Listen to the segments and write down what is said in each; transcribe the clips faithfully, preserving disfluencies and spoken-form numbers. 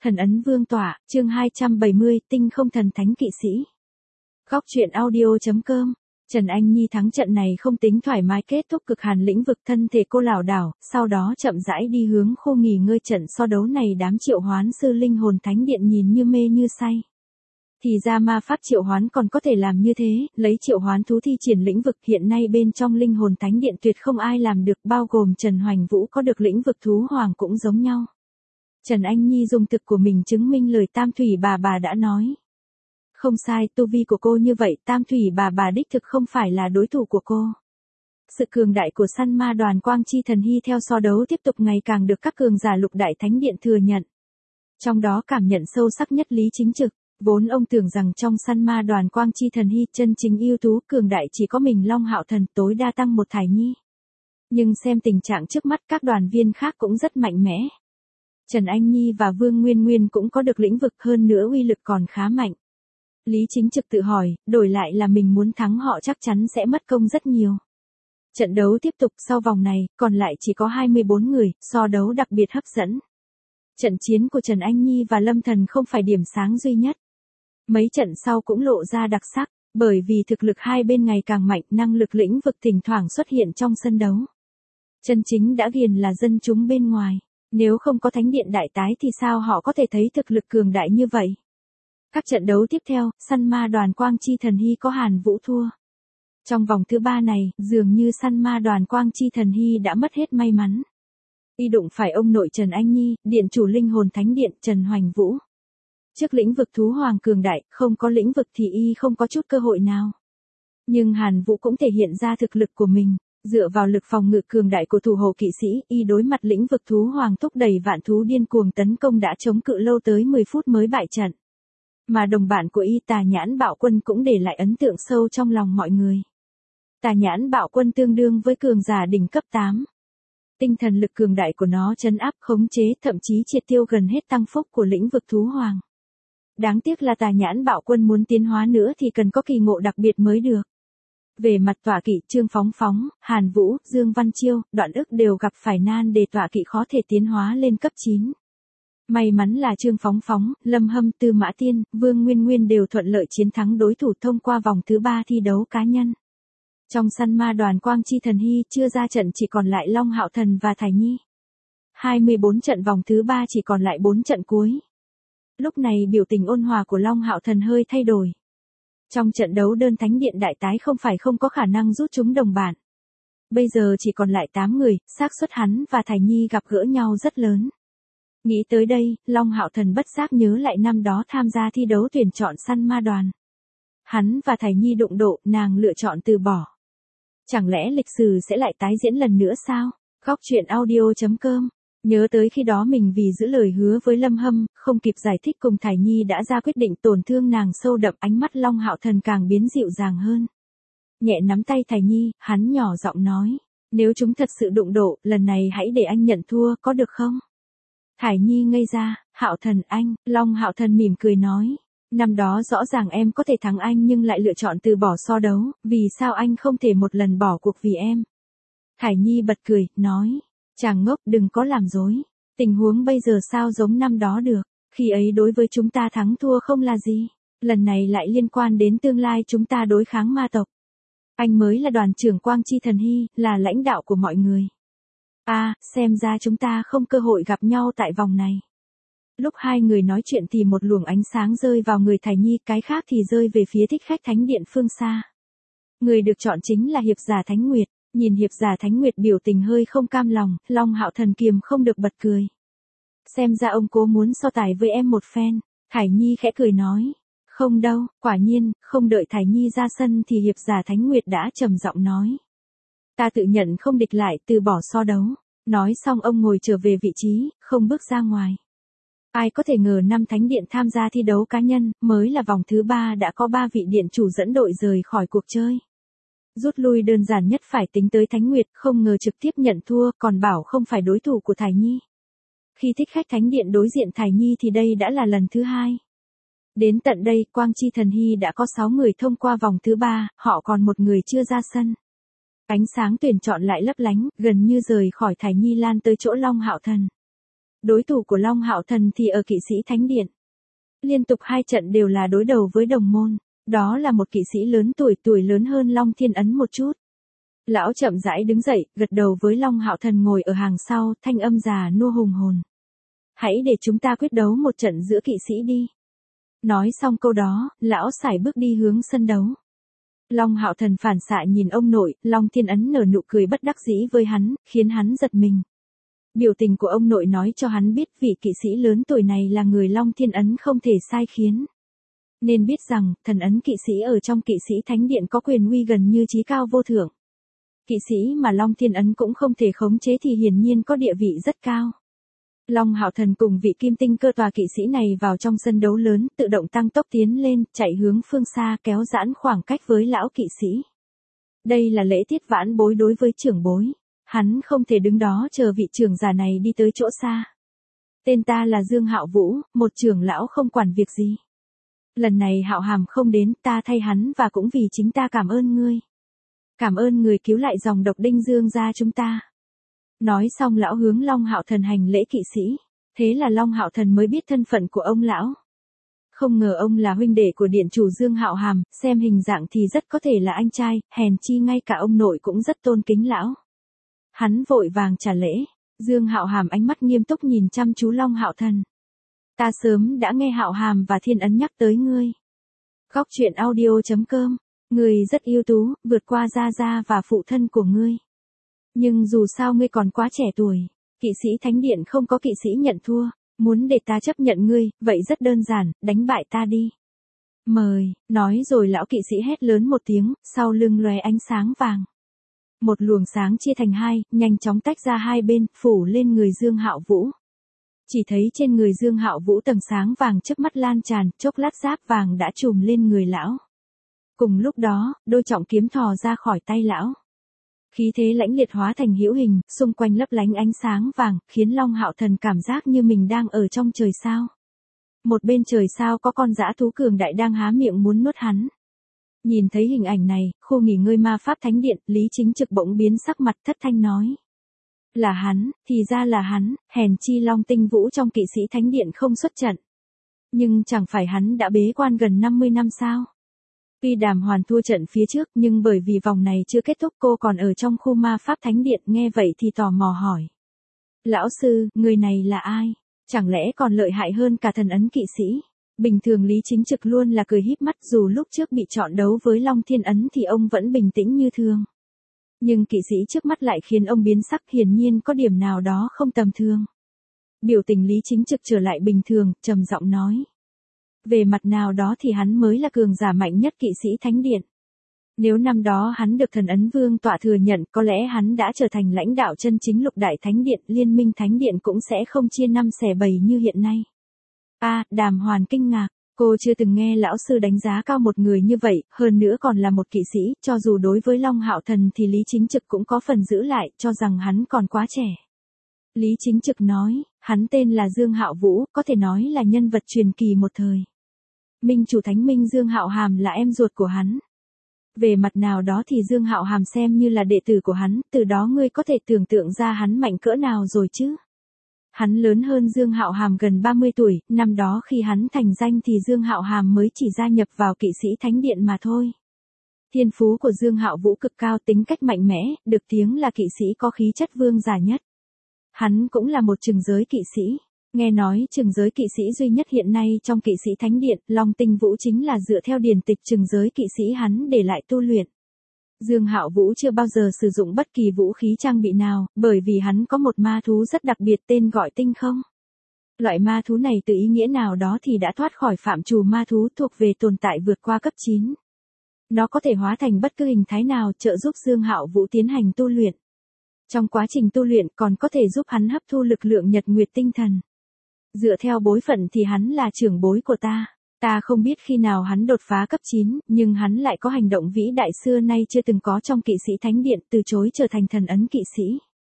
Thần ấn vương tỏa, chương hai trăm bảy mươi, tinh không thần thánh kỵ sĩ. Góc truyện audio.com. Trần Anh Nhi thắng trận này không tính thoải mái, kết thúc cực hàn lĩnh vực, thân thể cô lảo đảo, sau đó chậm rãi đi hướng khu nghỉ ngơi. Trận so đấu này đám triệu hoán sư linh hồn thánh điện nhìn như mê như say. Thì ra ma pháp triệu hoán còn có thể làm như thế, lấy triệu hoán thú thi triển lĩnh vực. Hiện nay bên trong linh hồn thánh điện tuyệt không ai làm được, bao gồm Trần Hoành Vũ có được lĩnh vực thú hoàng cũng giống nhau. Trần Anh Nhi dùng thực của mình chứng minh lời Tam Thủy bà bà đã nói. Không sai, tu vi của cô như vậy, Tam Thủy bà bà đích thực không phải là đối thủ của cô. Sự cường đại của săn ma đoàn Quang Chi Thần Hy theo so đấu tiếp tục ngày càng được các cường giả lục đại thánh điện thừa nhận. Trong đó cảm nhận sâu sắc nhất Lý Chính Trực, vốn ông tưởng rằng trong săn ma đoàn Quang Chi Thần Hy chân chính ưu tú cường đại chỉ có mình Long Hạo Thần, tối đa tăng một Thải Nhi. Nhưng xem tình trạng trước mắt các đoàn viên khác cũng rất mạnh mẽ. Trần Anh Nhi và Vương Nguyên Nguyên cũng có được lĩnh vực, hơn nữa uy lực còn khá mạnh. Lý Chính Trực tự hỏi, đổi lại là mình muốn thắng họ chắc chắn sẽ mất công rất nhiều. Trận đấu tiếp tục, sau vòng này, còn lại chỉ có hai mươi bốn người, so đấu đặc biệt hấp dẫn. Trận chiến của Trần Anh Nhi và Lâm Thần không phải điểm sáng duy nhất. Mấy trận sau cũng lộ ra đặc sắc, bởi vì thực lực hai bên ngày càng mạnh, năng lực lĩnh vực thỉnh thoảng xuất hiện trong sân đấu. Chân chính đã ghiền là dân chúng bên ngoài. Nếu không có thánh điện đại tái thì sao họ có thể thấy thực lực cường đại như vậy? Các trận đấu tiếp theo, săn ma đoàn Quang Chi Thần Hy có Hàn Vũ thua. Trong vòng thứ ba này, dường như săn ma đoàn Quang Chi Thần Hy đã mất hết may mắn. Y đụng phải ông nội Trần Anh Nhi, điện chủ linh hồn thánh điện Trần Hoành Vũ. Trước lĩnh vực thú hoàng cường đại, không có lĩnh vực thì Y không có chút cơ hội nào. Nhưng Hàn Vũ cũng thể hiện ra thực lực của mình. Dựa vào lực phòng ngự cường đại của thủ hộ kỵ sĩ, Y đối mặt lĩnh vực thú hoàng thúc đẩy vạn thú điên cuồng tấn công đã chống cự lâu tới mười phút mới bại trận. Mà đồng bạn của Y Tà Nhãn Bạo Quân cũng để lại ấn tượng sâu trong lòng mọi người. Tà Nhãn Bạo Quân tương đương với cường giả đỉnh cấp tám. Tinh thần lực cường đại của nó trấn áp, khống chế, thậm chí triệt tiêu gần hết tăng phúc của lĩnh vực thú hoàng. Đáng tiếc là Tà Nhãn Bạo Quân muốn tiến hóa nữa thì cần có kỳ ngộ đặc biệt mới được. Về mặt tọa kỵ, Trương Phóng Phóng, Hàn Vũ, Dương Văn Chiêu, Đoạn Ức đều gặp phải nan đề tọa kỵ khó thể tiến hóa lên cấp chín. May mắn là Trương Phóng Phóng, Lâm Hâm, Tư Mã Tiên, Vương Nguyên Nguyên đều thuận lợi chiến thắng đối thủ thông qua vòng thứ ba thi đấu cá nhân. Trong săn ma đoàn Quang Chi Thần Hy chưa ra trận chỉ còn lại Long Hạo Thần và Thải Nhi. hai mươi bốn trận vòng thứ ba chỉ còn lại bốn trận cuối. Lúc này biểu tình ôn hòa của Long Hạo Thần hơi thay đổi. Trong trận đấu đơn thánh điện đại tái không phải không có khả năng rút chúng đồng bạn. Bây giờ chỉ còn lại tám người, xác suất hắn và Thải Nhi gặp gỡ nhau rất lớn. Nghĩ tới đây, Long Hạo Thần bất giác nhớ lại năm đó tham gia thi đấu tuyển chọn săn ma đoàn. Hắn và Thải Nhi đụng độ, nàng lựa chọn từ bỏ. Chẳng lẽ lịch sử sẽ lại tái diễn lần nữa sao? Góc truyện audio.com. Nhớ tới khi đó mình vì giữ lời hứa với Lâm Hâm, không kịp giải thích cùng Thải Nhi đã ra quyết định tổn thương nàng sâu đậm, ánh mắt Long Hạo Thần càng biến dịu dàng hơn. Nhẹ nắm tay Thải Nhi, hắn nhỏ giọng nói, nếu chúng thật sự đụng độ, lần này hãy để anh nhận thua, có được không? Thải Nhi ngây ra, Hạo Thần anh, Long Hạo Thần mỉm cười nói, năm đó rõ ràng em có thể thắng anh nhưng lại lựa chọn từ bỏ so đấu, vì sao anh không thể một lần bỏ cuộc vì em? Thải Nhi bật cười, nói, chàng ngốc đừng có làm dối, tình huống bây giờ sao giống năm đó được, khi ấy đối với chúng ta thắng thua không là gì, lần này lại liên quan đến tương lai chúng ta đối kháng ma tộc. Anh mới là đoàn trưởng Quang Chi Thần Hy, là lãnh đạo của mọi người. À, xem ra chúng ta không cơ hội gặp nhau tại vòng này. Lúc hai người nói chuyện thì một luồng ánh sáng rơi vào người Thải Nhi, cái khác thì rơi về phía thích khách thánh điện phương xa. Người được chọn chính là hiệp giả Thánh Nguyệt. Nhìn hiệp giả Thánh Nguyệt biểu tình hơi không cam lòng, Long Hạo Thần kiềm không được bật cười. Xem ra ông cố muốn so tài với em một phen. Thải Nhi khẽ cười nói. Không đâu, quả nhiên, không đợi Thải Nhi ra sân thì hiệp giả Thánh Nguyệt đã trầm giọng nói. Ta tự nhận không địch lại, từ bỏ so đấu. Nói xong ông ngồi trở về vị trí, không bước ra ngoài. Ai có thể ngờ năm thánh điện tham gia thi đấu cá nhân, mới là vòng thứ ba đã có ba vị điện chủ dẫn đội rời khỏi cuộc chơi. Rút lui đơn giản nhất phải tính tới Thánh Nguyệt, không ngờ trực tiếp nhận thua, còn bảo không phải đối thủ của Thải Nhi. Khi thích khách thánh điện đối diện Thải Nhi thì đây đã là lần thứ hai. Đến tận đây, Quang Chi Thần Hy đã có sáu người thông qua vòng thứ ba, họ còn một người chưa ra sân. Ánh sáng tuyển chọn lại lấp lánh, gần như rời khỏi Thải Nhi lan tới chỗ Long Hạo Thần. Đối thủ của Long Hạo Thần thì ở kỵ sĩ thánh điện. Liên tục hai trận đều là đối đầu với đồng môn, đó là một kỵ sĩ lớn tuổi tuổi lớn hơn Long Thiên Ấn một chút. Lão chậm rãi đứng dậy, gật đầu với Long Hạo Thần ngồi ở hàng sau, thanh âm già nua hùng hồn. Hãy để chúng ta quyết đấu một trận giữa kỵ sĩ đi. Nói xong câu đó, lão sải bước đi hướng sân đấu. Long Hạo Thần phản xạ nhìn ông nội, Long Thiên Ấn nở nụ cười bất đắc dĩ với hắn, khiến hắn giật mình. Biểu tình của ông nội nói cho hắn biết vị kỵ sĩ lớn tuổi này là người Long Thiên Ấn không thể sai khiến. Nên biết rằng, thần ấn kỵ sĩ ở trong kỵ sĩ thánh điện có quyền uy gần như chí cao vô thượng. Kỵ sĩ mà Long Thiên Ấn cũng không thể khống chế thì hiển nhiên có địa vị rất cao. Long Hạo Thần cùng vị kim tinh cơ tòa kỵ sĩ này vào trong sân đấu lớn, tự động tăng tốc tiến lên, chạy hướng phương xa kéo giãn khoảng cách với lão kỵ sĩ. Đây là lễ tiết vãn bối đối với trưởng bối. Hắn không thể đứng đó chờ vị trưởng già này đi tới chỗ xa. Tên ta là Dương Hạo Vũ, một trưởng lão không quản việc gì. Lần này Hạo Hàm không đến, ta thay hắn và cũng vì chính ta cảm ơn ngươi. Cảm ơn người cứu lại dòng độc Đinh Dương gia chúng ta. Nói xong lão hướng Long Hạo Thần hành lễ kỵ sĩ. Thế là Long Hạo Thần mới biết thân phận của ông lão. Không ngờ ông là huynh đệ của điện chủ Dương Hạo Hàm, xem hình dạng thì rất có thể là anh trai, hèn chi ngay cả ông nội cũng rất tôn kính lão. Hắn vội vàng trả lễ. Dương Hạo Hàm ánh mắt nghiêm túc nhìn chăm chú Long Hạo Thần. Ta sớm đã nghe Hạo Hàm và Thiên Ấn nhắc tới ngươi. Góc truyện audio chấm com. Ngươi rất ưu tú, vượt qua gia gia và phụ thân của ngươi. Nhưng dù sao ngươi còn quá trẻ tuổi. Kỵ sĩ thánh điện không có kỵ sĩ nhận thua. Muốn để ta chấp nhận ngươi, vậy rất đơn giản, đánh bại ta đi. Mời, nói rồi lão kỵ sĩ hét lớn một tiếng, sau lưng lóe ánh sáng vàng. Một luồng sáng chia thành hai, nhanh chóng tách ra hai bên, phủ lên người Dương Hạo Vũ. Chỉ thấy trên người Dương Hạo Vũ tầng sáng vàng chớp mắt lan tràn, chốc lát giáp vàng đã trùm lên người lão. Cùng lúc đó, đôi trọng kiếm thò ra khỏi tay lão. Khí thế lãnh liệt hóa thành hữu hình, xung quanh lấp lánh ánh sáng vàng, khiến Long Hạo Thần cảm giác như mình đang ở trong trời sao. Một bên trời sao có con dã thú cường đại đang há miệng muốn nuốt hắn. Nhìn thấy hình ảnh này, khu nghỉ ngơi ma pháp thánh điện, Lý Chính Trực bỗng biến sắc mặt thất thanh nói. Là hắn, thì ra là hắn, hèn chi Long Tinh Vũ trong kỵ sĩ thánh điện không xuất trận. Nhưng chẳng phải hắn đã bế quan gần năm mươi năm sao? Tuy Đàm Hoàn thua trận phía trước nhưng bởi vì vòng này chưa kết thúc cô còn ở trong khu ma pháp thánh điện, nghe vậy thì tò mò hỏi. Lão sư, người này là ai? Chẳng lẽ còn lợi hại hơn cả thần ấn kỵ sĩ? Bình thường Lý Chính Trực luôn là cười híp mắt, dù lúc trước bị chọn đấu với Long Thiên Ấn thì ông vẫn bình tĩnh như thường. Nhưng kỵ sĩ trước mắt lại khiến ông biến sắc, hiển nhiên có điểm nào đó không tầm thường. Biểu tình Lý Chính Trực trở lại bình thường, trầm giọng nói. Về mặt nào đó thì hắn mới là cường giả mạnh nhất kỵ sĩ thánh điện. Nếu năm đó hắn được thần ấn vương tọa thừa nhận, có lẽ hắn đã trở thành lãnh đạo chân chính lục đại thánh điện, liên minh thánh điện cũng sẽ không chia năm xẻ bảy như hiện nay. A, à, Đàm Hoàn kinh ngạc, cô chưa từng nghe lão sư đánh giá cao một người như vậy, hơn nữa còn là một kỵ sĩ, cho dù đối với Long Hạo Thần thì Lý Chính Trực cũng có phần giữ lại, cho rằng hắn còn quá trẻ. Lý Chính Trực nói, hắn tên là Dương Hạo Vũ, có thể nói là nhân vật truyền kỳ một thời. Minh chủ thánh minh Dương Hạo Hàm là em ruột của hắn. Về mặt nào đó thì Dương Hạo Hàm xem như là đệ tử của hắn, từ đó ngươi có thể tưởng tượng ra hắn mạnh cỡ nào rồi chứ. Hắn lớn hơn Dương Hạo Hàm gần ba mươi tuổi, năm đó khi hắn thành danh thì Dương Hạo Hàm mới chỉ gia nhập vào kỵ sĩ thánh điện mà thôi. Thiên phú của Dương Hạo Vũ cực cao, tính cách mạnh mẽ, được tiếng là kỵ sĩ có khí chất vương giả nhất. Hắn cũng là một trừng giới kỵ sĩ. Nghe nói trừng giới kỵ sĩ duy nhất hiện nay trong kỵ sĩ thánh điện, Long Tinh Vũ chính là dựa theo điển tịch trừng giới kỵ sĩ hắn để lại tu luyện. Dương Hạo Vũ chưa bao giờ sử dụng bất kỳ vũ khí trang bị nào, bởi vì hắn có một ma thú rất đặc biệt tên gọi tinh không. Loại ma thú này từ ý nghĩa nào đó thì đã thoát khỏi phạm trù ma thú, thuộc về tồn tại vượt qua cấp chín. Nó có thể hóa thành bất cứ hình thái nào, trợ giúp Dương Hạo Vũ tiến hành tu luyện. Trong quá trình tu luyện còn có thể giúp hắn hấp thu lực lượng nhật nguyệt tinh thần. Dựa theo bối phận thì hắn là trưởng bối của ta. Ta không biết khi nào hắn đột phá cấp chín, nhưng hắn lại có hành động vĩ đại xưa nay chưa từng có trong kỵ sĩ thánh điện, từ chối trở thành thần ấn kỵ sĩ.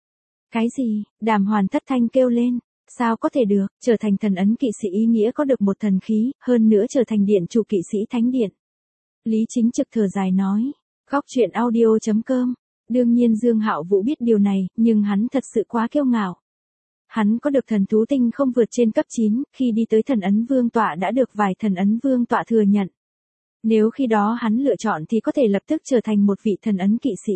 Cái gì? Đàm Hoàn thất thanh kêu lên. Sao có thể được, trở thành thần ấn kỵ sĩ ý nghĩa có được một thần khí, hơn nữa trở thành điện chủ kỵ sĩ thánh điện. Lý Chính Trực thở dài nói. Góc truyện audio chấm com. Đương nhiên Dương Hạo Vũ biết điều này, nhưng hắn thật sự quá kiêu ngạo. hắn có được thần thú tinh không vượt trên cấp chín, khi đi tới thần ấn vương tọa đã được vài thần ấn vương tọa thừa nhận. Nếu khi đó hắn lựa chọn thì có thể lập tức trở thành một vị thần ấn kỵ sĩ.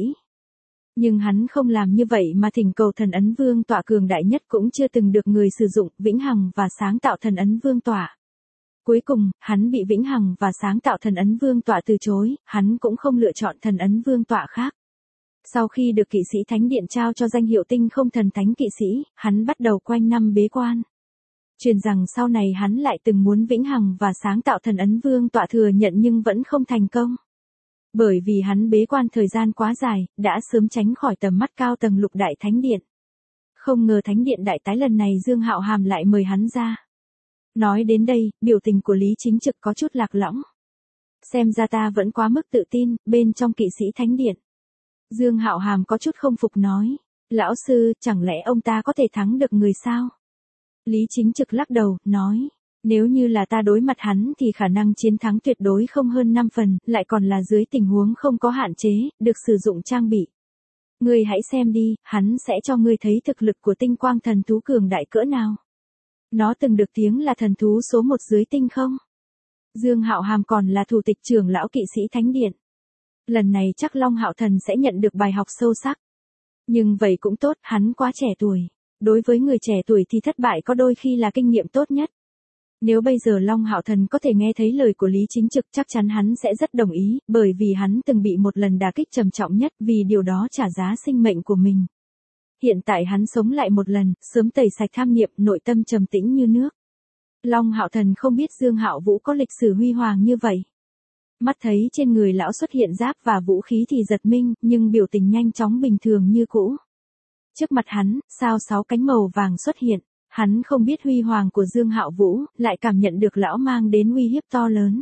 Nhưng hắn không làm như vậy mà thỉnh cầu thần ấn vương tọa cường đại nhất cũng chưa từng được người sử dụng, vĩnh hằng và sáng tạo thần ấn vương tọa. Cuối cùng, hắn bị vĩnh hằng và sáng tạo thần ấn vương tọa từ chối, hắn cũng không lựa chọn thần ấn vương tọa khác. Sau khi được kỵ sĩ thánh điện trao cho danh hiệu tinh không thần thánh kỵ sĩ, hắn bắt đầu quanh năm bế quan. Truyền rằng sau này hắn lại từng muốn vĩnh hằng và sáng tạo thần ấn vương tọa thừa nhận nhưng vẫn không thành công. Bởi vì hắn bế quan thời gian quá dài, đã sớm tránh khỏi tầm mắt cao tầng lục đại thánh điện. Không ngờ thánh điện đại tái lần này Dương Hạo Hàm lại mời hắn ra. Nói đến đây, biểu tình của Lý Chính Trực có chút lạc lõng. Xem ra ta vẫn quá mức tự tin, bên trong kỵ sĩ thánh điện. Dương Hạo Hàm có chút không phục nói. Lão sư, chẳng lẽ ông ta có thể thắng được người sao? Lý Chính Trực lắc đầu, nói. Nếu như là ta đối mặt hắn thì khả năng chiến thắng tuyệt đối không hơn năm phần, lại còn là dưới tình huống không có hạn chế, được sử dụng trang bị. Ngươi hãy xem đi, hắn sẽ cho ngươi thấy thực lực của tinh quang thần thú cường đại cỡ nào. Nó từng được tiếng là thần thú số một dưới tinh không? Dương Hạo Hàm còn là thủ tịch trưởng lão kỵ sĩ thánh điện. Lần này chắc Long Hạo Thần sẽ nhận được bài học sâu sắc. Nhưng vậy cũng tốt, hắn quá trẻ tuổi. Đối với người trẻ tuổi thì thất bại có đôi khi là kinh nghiệm tốt nhất. Nếu bây giờ Long Hạo Thần có thể nghe thấy lời của Lý Chính Trực chắc chắn hắn sẽ rất đồng ý, bởi vì hắn từng bị một lần đả kích trầm trọng nhất vì điều đó trả giá sinh mệnh của mình. Hiện tại hắn sống lại một lần, sớm tẩy sạch tham niệm, nội tâm trầm tĩnh như nước. Long Hạo Thần không biết Dương Hạo Vũ có lịch sử huy hoàng như vậy. Mắt thấy trên người lão xuất hiện giáp và vũ khí thì giật mình, nhưng biểu tình nhanh chóng bình thường như cũ. Trước mặt hắn, sao sáu cánh màu vàng xuất hiện. Hắn không biết huy hoàng của Dương Hạo Vũ, lại cảm nhận được lão mang đến uy hiếp to lớn.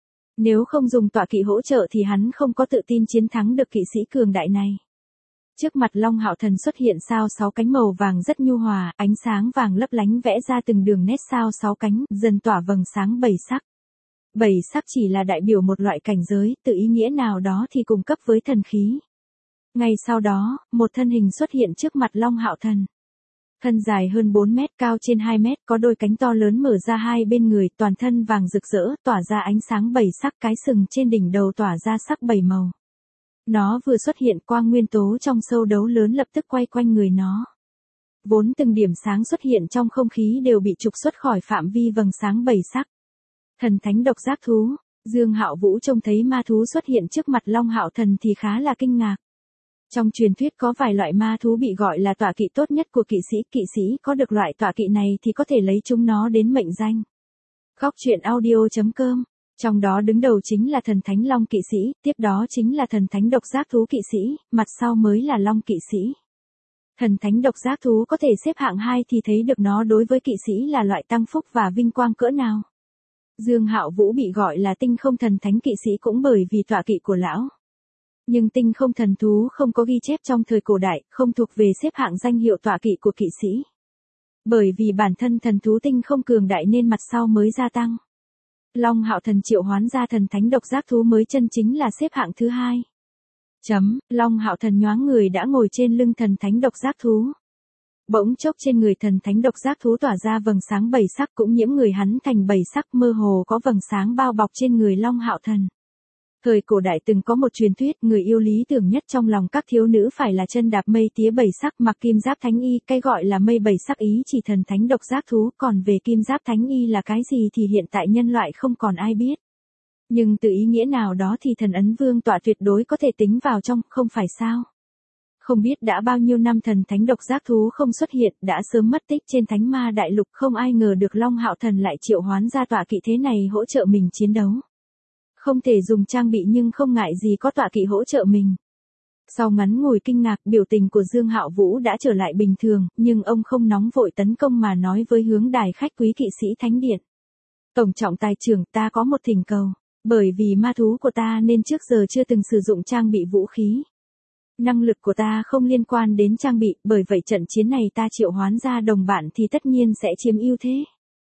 Nếu không dùng tọa kỵ hỗ trợ thì hắn không có tự tin chiến thắng được kỵ sĩ cường đại này. Trước mặt Long Hạo Thần xuất hiện sao sáu cánh màu vàng rất nhu hòa, ánh sáng vàng lấp lánh vẽ ra từng đường nét sao sáu cánh, dần tỏa vầng sáng bảy sắc. Bảy sắc chỉ là đại biểu một loại cảnh giới, tự ý nghĩa nào đó thì cùng cấp với thần khí. Ngay sau đó, một thân hình xuất hiện trước mặt Long Hạo Thần. Thân dài hơn bốn mét, cao trên hai mét, có đôi cánh to lớn mở ra hai bên người, toàn thân vàng rực rỡ, tỏa ra ánh sáng bảy sắc, cái sừng trên đỉnh đầu tỏa ra sắc bảy màu. Nó vừa xuất hiện, quang nguyên tố trong sâu đấu lớn lập tức quay quanh người nó. Vốn từng điểm sáng xuất hiện trong không khí đều bị trục xuất khỏi phạm vi vầng sáng bảy sắc. Thần thánh độc giác thú, Dương Hạo Vũ trông thấy ma thú xuất hiện trước mặt Long Hạo Thần thì khá là kinh ngạc. Trong truyền thuyết có vài loại ma thú bị gọi là tọa kỵ tốt nhất của kỵ sĩ, kỵ sĩ có được loại tọa kỵ này thì có thể lấy chúng nó đến mệnh danh. Góc truyện audio chấm com, trong đó đứng đầu chính là thần thánh long kỵ sĩ, tiếp đó chính là thần thánh độc giác thú kỵ sĩ, mặt sau mới là long kỵ sĩ. Thần thánh độc giác thú có thể xếp hạng hai thì thấy được nó đối với kỵ sĩ là loại tăng phúc và vinh quang cỡ nào. Dương Hạo Vũ bị gọi là tinh không thần thánh kỵ sĩ cũng bởi vì tọa kỵ của lão. Nhưng tinh không thần thú không có ghi chép trong thời cổ đại, không thuộc về xếp hạng danh hiệu tọa kỵ của kỵ sĩ. Bởi vì bản thân thần thú tinh không cường đại nên mặt sau mới gia tăng. Long Hạo Thần triệu hoán ra thần thánh độc giác thú mới chân chính là xếp hạng thứ hai. Chấm, Long Hạo Thần nhoáng người đã ngồi trên lưng thần thánh độc giác thú. Bỗng chốc trên người thần thánh độc giác thú tỏa ra vầng sáng bảy sắc cũng nhiễm người hắn thành bảy sắc, mơ hồ có vầng sáng bao bọc trên người Long Hạo Thần. Thời cổ đại từng có một truyền thuyết, người yêu lý tưởng nhất trong lòng các thiếu nữ phải là chân đạp mây tía bảy sắc, mặc kim giáp thánh y, cái gọi là mây bảy sắc ý chỉ thần thánh độc giác thú, còn về kim giáp thánh y là cái gì thì hiện tại nhân loại không còn ai biết. Nhưng từ ý nghĩa nào đó thì thần ấn vương tọa tuyệt đối có thể tính vào trong, không phải sao? Không biết đã bao nhiêu năm thần thánh độc giác thú không xuất hiện, đã sớm mất tích trên thánh ma đại lục, không ai ngờ được Long Hạo Thần lại triệu hoán ra tọa kỵ thế này hỗ trợ mình chiến đấu. Không thể dùng trang bị nhưng không ngại gì có tọa kỵ hỗ trợ mình. Sau ngắn ngủi kinh ngạc, biểu tình của Dương Hạo Vũ đã trở lại bình thường, nhưng ông không nóng vội tấn công mà nói với hướng đài khách quý kỵ sĩ thánh điện. Tổng trọng tài trưởng, ta có một thỉnh cầu, bởi vì ma thú của ta nên trước giờ chưa từng sử dụng trang bị vũ khí. Năng lực của ta không liên quan đến trang bị, bởi vậy trận chiến này ta triệu hoán ra đồng bạn thì tất nhiên sẽ chiếm ưu thế.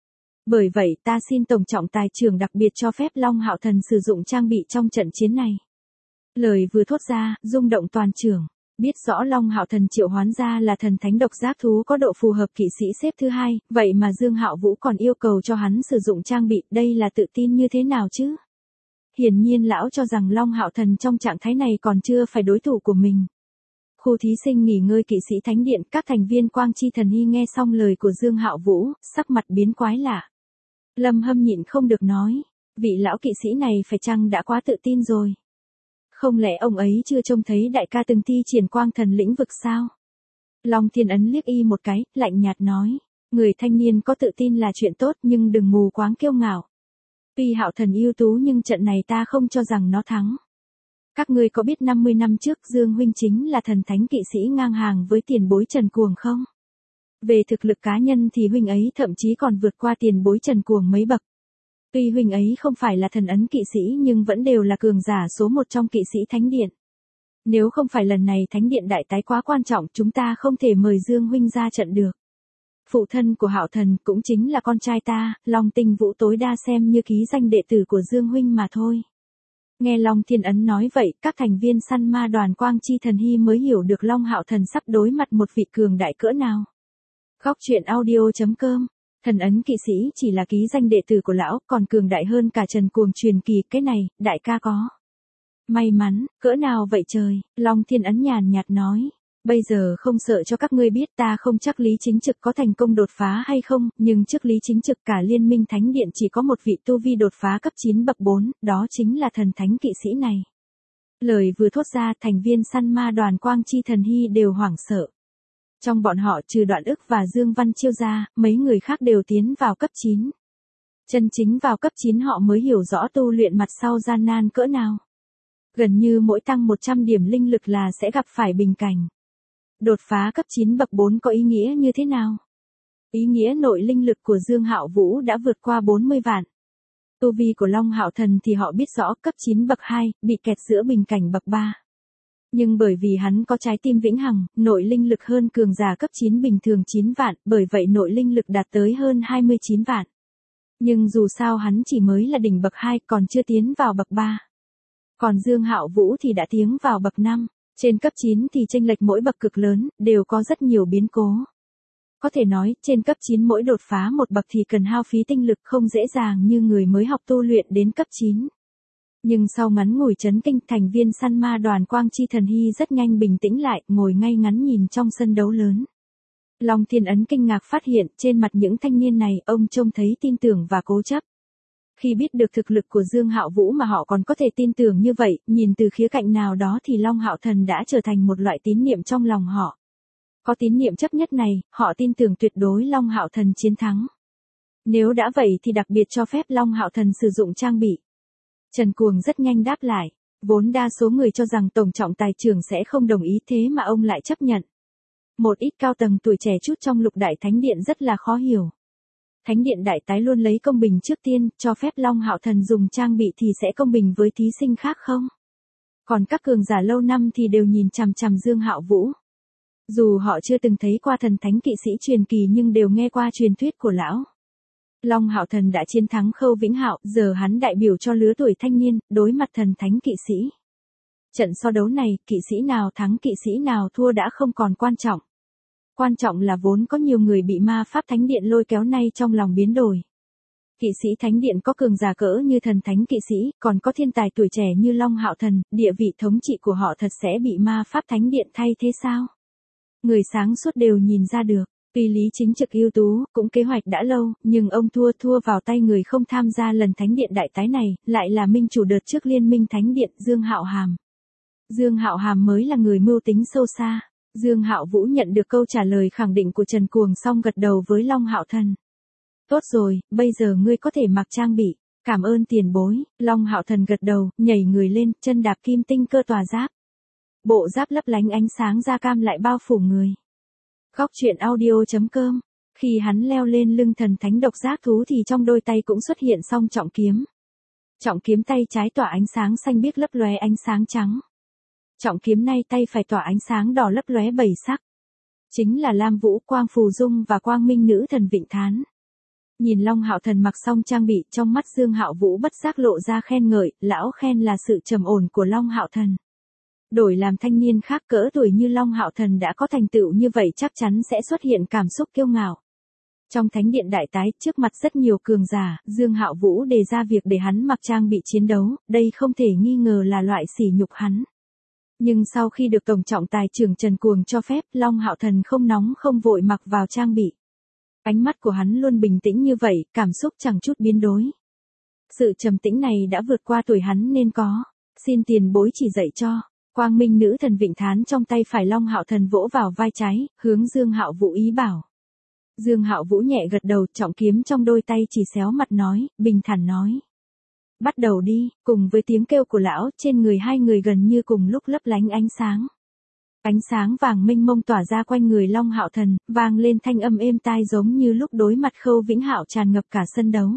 Bởi vậy ta xin Tổng trọng tài trưởng đặc biệt cho phép Long Hạo Thần sử dụng trang bị trong trận chiến này. Lời vừa thốt ra, rung động toàn trường. Biết rõ Long Hạo Thần triệu hoán ra là thần thánh độc giác thú có độ phù hợp kỵ sĩ xếp thứ hai, vậy mà Dương Hạo Vũ còn yêu cầu cho hắn sử dụng trang bị, đây là tự tin như thế nào chứ? Hiển nhiên lão cho rằng Long Hạo Thần trong trạng thái này còn chưa phải đối thủ của mình. Khu thí sinh nghỉ ngơi kỵ sĩ thánh điện, các thành viên Quang Chi Thần Hy nghe xong lời của Dương Hạo Vũ, sắc mặt biến quái lạ. Lâm Hâm nhịn không được nói, vị lão kỵ sĩ này phải chăng đã quá tự tin rồi? Không lẽ ông ấy chưa trông thấy đại ca từng thi triển quang thần lĩnh vực sao? Long Thiên Ấn liếc y một cái, lạnh nhạt nói, người thanh niên có tự tin là chuyện tốt nhưng đừng mù quáng kiêu ngạo. Tuy Hạo Thần ưu tú nhưng trận này ta không cho rằng nó thắng. Các ngươi có biết năm mươi năm trước Dương huynh chính là thần thánh kỵ sĩ ngang hàng với tiền bối Trần Cuồng không? Về thực lực cá nhân thì huynh ấy thậm chí còn vượt qua tiền bối Trần Cuồng mấy bậc. Tuy huynh ấy không phải là thần ấn kỵ sĩ nhưng vẫn đều là cường giả số một trong kỵ sĩ thánh điện. Nếu không phải lần này thánh điện đại tái quá quan trọng, chúng ta không thể mời Dương huynh ra trận được. Phụ thân của Hạo Thần cũng chính là con trai ta, Long Tinh Vũ tối đa xem như ký danh đệ tử của Dương huynh mà thôi. Nghe Long Thiên Ấn nói vậy, các thành viên săn ma đoàn Quang Chi Thần Hy mới hiểu được Long Hạo Thần sắp đối mặt một vị cường đại cỡ nào. Góc truyện audio chấm com. Thần ấn kỵ sĩ chỉ là ký danh đệ tử của lão, còn cường đại hơn cả Trần Cuồng truyền kỳ, cái này, đại ca có. May mắn, cỡ nào vậy trời, Long Thiên Ấn nhàn nhạt nói. Bây giờ không sợ cho các ngươi biết, ta không chắc Lý Chính Trực có thành công đột phá hay không, nhưng trước Lý Chính Trực cả Liên minh Thánh Điện chỉ có một vị tu vi đột phá cấp chín bậc bốn, đó chính là thần thánh kỵ sĩ này. Lời vừa thốt ra, thành viên săn ma đoàn Quang Chi Thần Hy đều hoảng sợ. Trong bọn họ trừ Đoạn Ức và Dương Văn Chiêu ra, mấy người khác đều tiến vào cấp chín. Chân chính vào cấp chín họ mới hiểu rõ tu luyện mặt sau gian nan cỡ nào. Gần như mỗi tăng một trăm điểm linh lực là sẽ gặp phải bình cảnh. Đột phá cấp chín bậc bốn có ý nghĩa như thế nào? Ý nghĩa nội linh lực của Dương Hạo Vũ đã vượt qua bốn mươi vạn. Tu vi của Long Hạo Thần thì họ biết rõ, cấp chín bậc hai, bị kẹt giữa bình cảnh bậc ba. Nhưng bởi vì hắn có trái tim vĩnh hằng, nội linh lực hơn cường giả cấp chín bình thường chín vạn, bởi vậy nội linh lực đạt tới hơn hai mươi chín vạn. Nhưng dù sao hắn chỉ mới là đỉnh bậc hai, còn chưa tiến vào bậc ba. Còn Dương Hạo Vũ thì đã tiến vào bậc năm. Trên cấp chín thì chênh lệch mỗi bậc cực lớn, đều có rất nhiều biến cố. Có thể nói, trên cấp chín mỗi đột phá một bậc thì cần hao phí tinh lực không dễ dàng như người mới học tu luyện đến cấp chín. Nhưng sau ngắn ngủi chấn kinh, thành viên săn ma đoàn Quang Chi Thần Hy rất nhanh bình tĩnh lại, ngồi ngay ngắn nhìn trong sân đấu lớn. Long Thiên Ấn kinh ngạc phát hiện, trên mặt những thanh niên này, ông trông thấy tin tưởng và cố chấp. Khi biết được thực lực của Dương Hạo Vũ mà họ còn có thể tin tưởng như vậy, nhìn từ khía cạnh nào đó thì Long Hạo Thần đã trở thành một loại tín niệm trong lòng họ. Có tín niệm chấp nhất này, họ tin tưởng tuyệt đối Long Hạo Thần chiến thắng. Nếu đã vậy thì đặc biệt cho phép Long Hạo Thần sử dụng trang bị. Trần Cuồng rất nhanh đáp lại, vốn đa số người cho rằng tổng trọng tài trưởng sẽ không đồng ý, thế mà ông lại chấp nhận. Một ít cao tầng tuổi trẻ chút trong Lục Đại Thánh Điện rất là khó hiểu. Thánh Điện đại tái luôn lấy công bình trước tiên, cho phép Long Hạo Thần dùng trang bị thì sẽ công bình với thí sinh khác không? Còn các cường giả lâu năm thì đều nhìn chằm chằm Dương Hạo Vũ. Dù họ chưa từng thấy qua thần thánh kỵ sĩ truyền kỳ nhưng đều nghe qua truyền thuyết của lão. Long Hạo Thần đã chiến thắng Khâu Vĩnh Hạo, giờ hắn đại biểu cho lứa tuổi thanh niên, đối mặt thần thánh kỵ sĩ. Trận so đấu này, kỵ sĩ nào thắng kỵ sĩ nào thua đã không còn quan trọng. Quan trọng là vốn có nhiều người bị ma pháp thánh điện lôi kéo nay trong lòng biến đổi. Kỵ sĩ thánh điện có cường giả cỡ như thần thánh kỵ sĩ, còn có thiên tài tuổi trẻ như Long Hạo Thần, địa vị thống trị của họ thật sẽ bị ma pháp thánh điện thay thế sao? Người sáng suốt đều nhìn ra được, tuy Lý Chính Trực ưu tú, cũng kế hoạch đã lâu, nhưng ông thua thua vào tay người không tham gia lần thánh điện đại tái này, lại là minh chủ đợt trước liên minh thánh điện, Dương Hạo Hàm. Dương Hạo Hàm mới là người mưu tính sâu xa. Dương Hạo Vũ nhận được câu trả lời khẳng định của Trần Cuồng xong gật đầu với Long Hạo Thần. Tốt rồi, bây giờ ngươi có thể mặc trang bị. Cảm ơn tiền bối. Long Hạo Thần gật đầu, nhảy người lên, chân đạp kim tinh cơ tòa giáp. Bộ giáp lấp lánh ánh sáng da cam lại bao phủ người. Góc truyện audio chấm com. Khi hắn leo lên lưng thần thánh độc giác thú thì trong đôi tay cũng xuất hiện song trọng kiếm. Trọng kiếm tay trái tỏa ánh sáng xanh biếc lấp lóe ánh sáng trắng. Trọng kiếm nay tay phải tỏa ánh sáng đỏ lấp lóe bảy sắc. Chính là Lam Vũ, Quang Phù Dung và Quang Minh Nữ Thần Vịnh Thán. Nhìn Long Hạo Thần mặc xong trang bị, trong mắt Dương Hạo Vũ bất giác lộ ra khen ngợi, lão khen là sự trầm ổn của Long Hạo Thần. Đổi làm thanh niên khác cỡ tuổi như Long Hạo Thần đã có thành tựu như vậy chắc chắn sẽ xuất hiện cảm xúc kiêu ngạo. Trong thánh điện đại tái, trước mặt rất nhiều cường giả, Dương Hạo Vũ đề ra việc để hắn mặc trang bị chiến đấu, đây không thể nghi ngờ là loại sỉ nhục hắn. Nhưng sau khi được Tổng trọng tài trưởng Trần Cuồng cho phép, Long Hạo Thần không nóng không vội mặc vào trang bị. Ánh mắt của hắn luôn bình tĩnh như vậy, cảm xúc chẳng chút biến đổi. Sự trầm tĩnh này đã vượt qua tuổi hắn nên có. Xin tiền bối chỉ dạy cho. Quang Minh nữ thần vịnh thán trong tay phải Long Hạo Thần vỗ vào vai trái, hướng Dương Hạo Vũ ý bảo. Dương Hạo Vũ nhẹ gật đầu, trọng kiếm trong đôi tay chỉ xéo mặt nói, bình thản nói. Bắt đầu đi, cùng với tiếng kêu của lão, trên người hai người gần như cùng lúc lấp lánh ánh sáng. Ánh sáng vàng mênh mông tỏa ra quanh người Long Hạo Thần, vang lên thanh âm êm tai giống như lúc đối mặt Khâu Vĩnh Hạo tràn ngập cả sân đấu.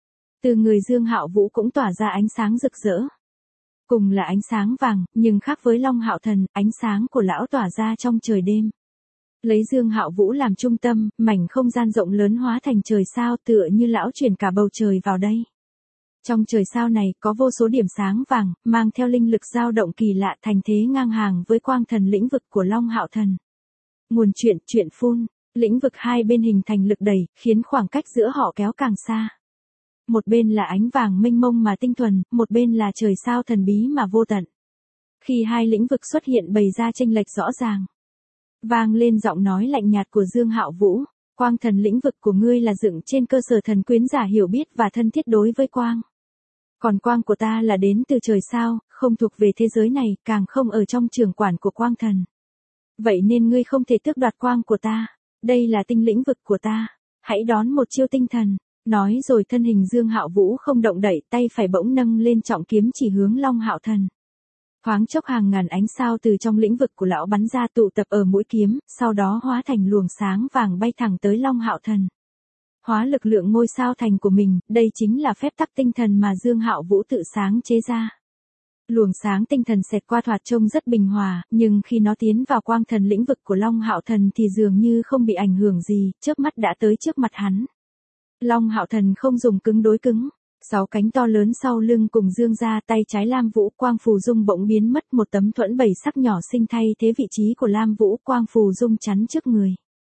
Từ người Dương Hạo Vũ cũng tỏa ra ánh sáng rực rỡ. Cùng là ánh sáng vàng, nhưng khác với Long Hạo Thần, ánh sáng của lão tỏa ra trong trời đêm. Lấy Dương Hạo Vũ làm trung tâm, mảnh không gian rộng lớn hóa thành trời sao tựa như lão chuyển cả bầu trời vào đây. Trong trời sao này có vô số điểm sáng vàng, mang theo linh lực dao động kỳ lạ thành thế ngang hàng với quang thần lĩnh vực của Long Hạo Thần. Nguồn chuyện, chuyện phun, lĩnh vực hai bên hình thành lực đẩy, khiến khoảng cách giữa họ kéo càng xa. Một bên là ánh vàng mênh mông mà tinh thuần, một bên là trời sao thần bí mà vô tận. Khi hai lĩnh vực xuất hiện bày ra chênh lệch rõ ràng. Vang lên giọng nói lạnh nhạt của Dương Hạo Vũ, quang thần lĩnh vực của ngươi là dựng trên cơ sở thần quyến giả hiểu biết và thân thiết đối với quang. Còn quang của ta là đến từ trời sao, không thuộc về thế giới này, càng không ở trong trường quản của quang thần. Vậy nên ngươi không thể tước đoạt quang của ta, đây là tinh lĩnh vực của ta, hãy đón một chiêu tinh thần. Nói rồi thân hình Dương Hạo Vũ không động đậy, tay phải bỗng nâng lên trọng kiếm chỉ hướng Long Hạo Thần. Thoáng chốc hàng ngàn ánh sao từ trong lĩnh vực của lão bắn ra tụ tập ở mũi kiếm, sau đó hóa thành luồng sáng vàng bay thẳng tới Long Hạo Thần. Hóa lực lượng ngôi sao thành của mình, đây chính là phép tắc tinh thần mà Dương Hạo Vũ tự sáng chế ra. Luồng sáng tinh thần xẹt qua thoạt trông rất bình hòa, nhưng khi nó tiến vào quang thần lĩnh vực của Long Hạo Thần thì dường như không bị ảnh hưởng gì, chớp mắt đã tới trước mặt hắn. Long Hạo Thần không dùng cứng đối cứng, sáu cánh to lớn sau lưng cùng dương ra, tay trái Lam Vũ Quang Phù Dung bỗng biến mất, một tấm thuẫn bảy sắc nhỏ xinh thay thế vị trí của Lam Vũ Quang Phù Dung chắn trước người.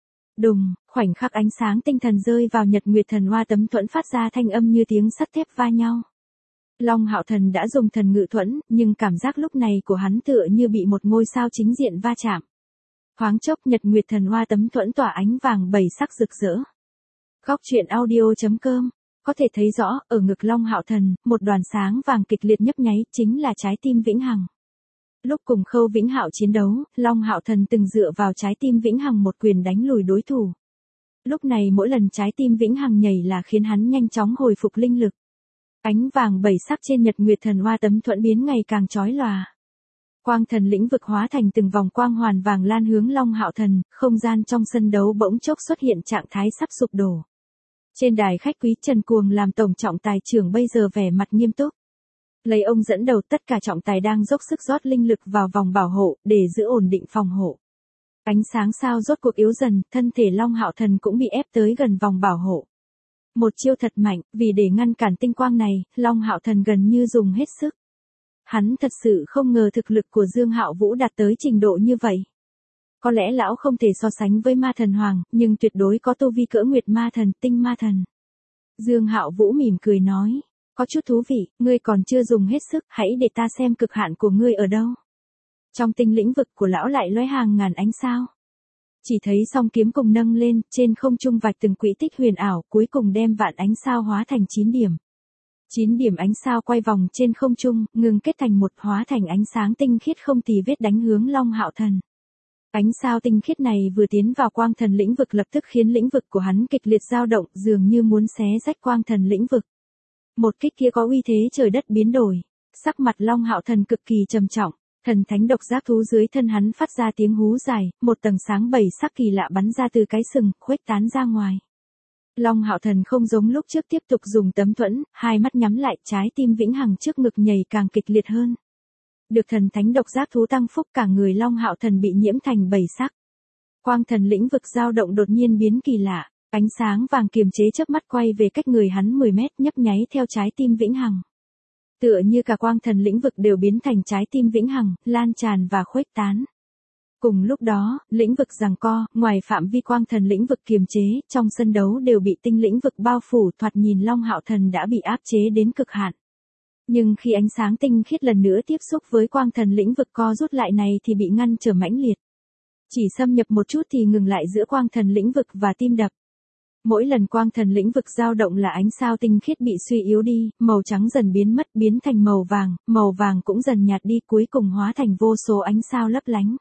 Đùng, khoảnh khắc ánh sáng tinh thần rơi vào Nhật Nguyệt Thần Hoa, tấm thuẫn phát ra thanh âm như tiếng sắt thép va nhau. Long Hạo Thần đã dùng thần ngự thuẫn, nhưng cảm giác lúc này của hắn tựa như bị một ngôi sao chính diện va chạm. Thoáng chốc Nhật Nguyệt Thần Hoa tấm thuẫn tỏa ánh vàng bảy sắc rực rỡ. Góc truyện audio chấm com có thể thấy rõ, ở ngực Long Hạo Thần, một đoàn sáng vàng kịch liệt nhấp nháy, chính là trái tim vĩnh hằng. Lúc cùng Khâu Vĩnh Hạo chiến đấu, Long Hạo Thần từng dựa vào trái tim vĩnh hằng một quyền đánh lùi đối thủ. Lúc này mỗi lần trái tim vĩnh hằng nhảy là khiến hắn nhanh chóng hồi phục linh lực. Ánh vàng bảy sắc trên Nhật Nguyệt Thần Hoa tấm thuẫn biến ngày càng chói lòa. Quang thần lĩnh vực hóa thành từng vòng quang hoàn vàng lan hướng Long Hạo Thần, không gian trong sân đấu bỗng chốc xuất hiện trạng thái sắp sụp đổ. Trên đài khách quý, Trần Cuồng làm tổng trọng tài trưởng bây giờ vẻ mặt nghiêm túc. Lấy ông dẫn đầu, tất cả trọng tài đang dốc sức rót linh lực vào vòng bảo hộ, để giữ ổn định phòng hộ. Ánh sáng sao rốt cuộc yếu dần, thân thể Long Hạo Thần cũng bị ép tới gần vòng bảo hộ. Một chiêu thật mạnh, vì để ngăn cản tinh quang này, Long Hạo Thần gần như dùng hết sức. Hắn thật sự không ngờ thực lực của Dương Hạo Vũ đạt tới trình độ như vậy. Có lẽ lão không thể so sánh với ma thần hoàng, nhưng tuyệt đối có tu vi cỡ nguyệt ma thần, tinh ma thần. Dương Hạo Vũ mỉm cười nói, có chút thú vị, ngươi còn chưa dùng hết sức, hãy để ta xem cực hạn của ngươi ở đâu. Trong tinh lĩnh vực của lão lại lóe hàng ngàn ánh sao. Chỉ thấy song kiếm cùng nâng lên, trên không trung vạch từng quỹ tích huyền ảo, cuối cùng đem vạn ánh sao hóa thành chín điểm. Chín điểm ánh sao quay vòng trên không trung, ngừng kết thành một, hóa thành ánh sáng tinh khiết không tì vết đánh hướng Long Hạo Thần. Ánh sao tinh khiết này vừa tiến vào quang thần lĩnh vực lập tức khiến lĩnh vực của hắn kịch liệt dao động, dường như muốn xé rách quang thần lĩnh vực. Một kích kia có uy thế trời đất biến đổi. Sắc mặt Long Hạo Thần cực kỳ trầm trọng, thần thánh độc giác thú dưới thân hắn phát ra tiếng hú dài, một tầng sáng bảy sắc kỳ lạ bắn ra từ cái sừng, khuếch tán ra ngoài. Long Hạo Thần không giống lúc trước tiếp tục dùng tấm thuẫn, hai mắt nhắm lại, trái tim vĩnh hằng trước ngực nhảy càng kịch liệt hơn. Được thần thánh độc giác thú tăng phúc, cả người Long Hạo Thần bị nhiễm thành bảy sắc. Quang thần lĩnh vực dao động đột nhiên biến kỳ lạ, ánh sáng vàng kiềm chế chớp mắt quay về cách người hắn mười mét, nhấp nháy theo trái tim vĩnh hằng. Tựa như cả quang thần lĩnh vực đều biến thành trái tim vĩnh hằng, lan tràn và khuếch tán. Cùng lúc đó, lĩnh vực giằng co, ngoài phạm vi quang thần lĩnh vực kiềm chế, trong sân đấu đều bị tinh lĩnh vực bao phủ, thoạt nhìn Long Hạo Thần đã bị áp chế đến cực hạn. Nhưng khi ánh sáng tinh khiết lần nữa tiếp xúc với quang thần lĩnh vực co rút lại này thì bị ngăn trở mãnh liệt. Chỉ xâm nhập một chút thì ngừng lại giữa quang thần lĩnh vực và tim đập. Mỗi lần quang thần lĩnh vực dao động là ánh sao tinh khiết bị suy yếu đi, màu trắng dần biến mất biến thành màu vàng, màu vàng cũng dần nhạt đi cuối cùng hóa thành vô số ánh sao lấp lánh.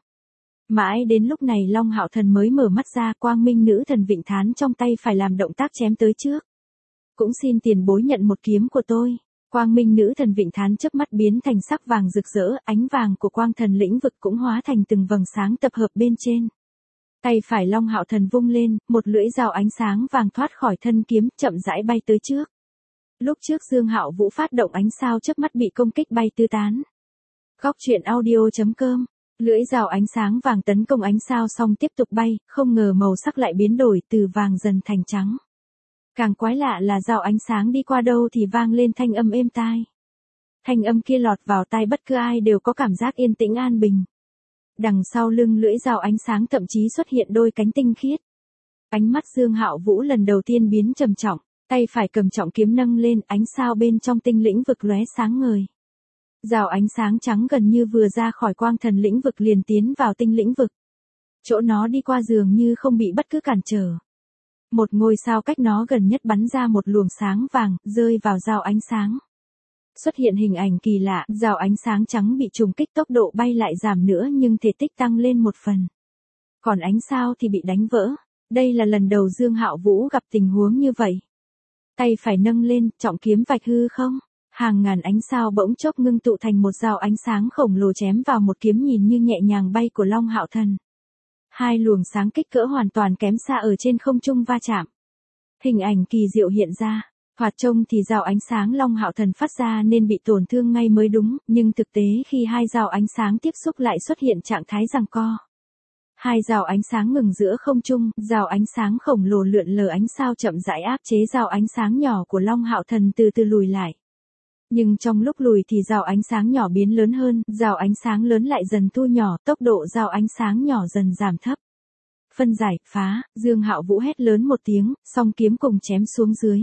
Mãi đến lúc này Long Hạo Thần mới mở mắt ra, quang minh nữ thần Vịnh Thán trong tay phải làm động tác chém tới trước. Cũng xin tiền bối nhận một kiếm của tôi. Quang minh nữ thần Vịnh Thán chớp mắt biến thành sắc vàng rực rỡ, ánh vàng của quang thần lĩnh vực cũng hóa thành từng vầng sáng tập hợp bên trên. Tay phải Long Hạo Thần vung lên, một lưỡi dao ánh sáng vàng thoát khỏi thân kiếm, chậm rãi bay tới trước. Lúc trước Dương Hạo Vũ phát động ánh sao chớp mắt bị công kích bay tứ tán. Góc truyện audio chấm com. Lưỡi dao ánh sáng vàng tấn công ánh sao xong tiếp tục bay, không ngờ màu sắc lại biến đổi từ vàng dần thành trắng. Càng quái lạ là dao ánh sáng đi qua đâu thì vang lên thanh âm êm tai. Thanh âm kia lọt vào tai bất cứ ai đều có cảm giác yên tĩnh an bình. Đằng sau lưng lưỡi dao ánh sáng thậm chí xuất hiện đôi cánh tinh khiết. Ánh mắt Dương Hạo Vũ lần đầu tiên biến trầm trọng, tay phải cầm trọng kiếm nâng lên, ánh sao bên trong tinh lĩnh vực lóe sáng ngời. Dao ánh sáng trắng gần như vừa ra khỏi quang thần lĩnh vực liền tiến vào tinh lĩnh vực. Chỗ nó đi qua dường như không bị bất cứ cản trở. Một ngôi sao cách nó gần nhất bắn ra một luồng sáng vàng, rơi vào dao ánh sáng. Xuất hiện hình ảnh kỳ lạ, dao ánh sáng trắng bị trùng kích tốc độ bay lại giảm nữa nhưng thể tích tăng lên một phần. Còn ánh sao thì bị đánh vỡ. Đây là lần đầu Dương Hạo Vũ gặp tình huống như vậy. Tay phải nâng lên, trọng kiếm vạch hư không. Hàng ngàn ánh sao bỗng chốc ngưng tụ thành một dao ánh sáng khổng lồ chém vào một kiếm nhìn như nhẹ nhàng bay của Long Hạo Thần. Hai luồng sáng kích cỡ hoàn toàn kém xa ở trên không trung va chạm. Hình ảnh kỳ diệu hiện ra, thoạt trông thì dao ánh sáng Long Hạo Thần phát ra nên bị tổn thương ngay mới đúng, nhưng thực tế khi hai dao ánh sáng tiếp xúc lại xuất hiện trạng thái giằng co. Hai dao ánh sáng ngừng giữa không trung, dao ánh sáng khổng lồ lượn lờ ánh sao chậm rãi áp chế dao ánh sáng nhỏ của Long Hạo Thần từ từ lùi lại. Nhưng trong lúc lùi thì dao ánh sáng nhỏ biến lớn hơn, dao ánh sáng lớn lại dần thu nhỏ, tốc độ dao ánh sáng nhỏ dần giảm thấp. Phân giải, phá, Dương Hạo Vũ hét lớn một tiếng, song kiếm cùng chém xuống dưới.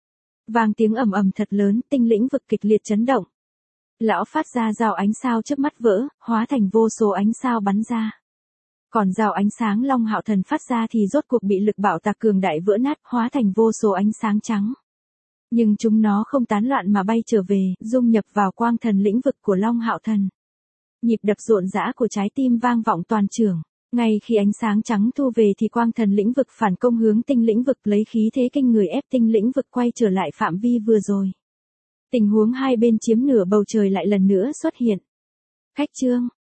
Vang tiếng ầm ầm thật lớn, tinh lĩnh vực kịch liệt chấn động. Lão phát ra dao ánh sao chớp mắt vỡ, hóa thành vô số ánh sao bắn ra. Còn dao ánh sáng Long Hạo Thần phát ra thì rốt cuộc bị lực bạo tạc cường đại vỡ nát, hóa thành vô số ánh sáng trắng. Nhưng chúng nó không tán loạn mà bay trở về, dung nhập vào quang thần lĩnh vực của Long Hạo Thần. Nhịp đập rộn rã của trái tim vang vọng toàn trường. Ngay khi ánh sáng trắng thu về thì quang thần lĩnh vực phản công hướng tinh lĩnh vực lấy khí thế kinh người ép tinh lĩnh vực quay trở lại phạm vi vừa rồi. Tình huống hai bên chiếm nửa bầu trời lại lần nữa xuất hiện. Khách trương,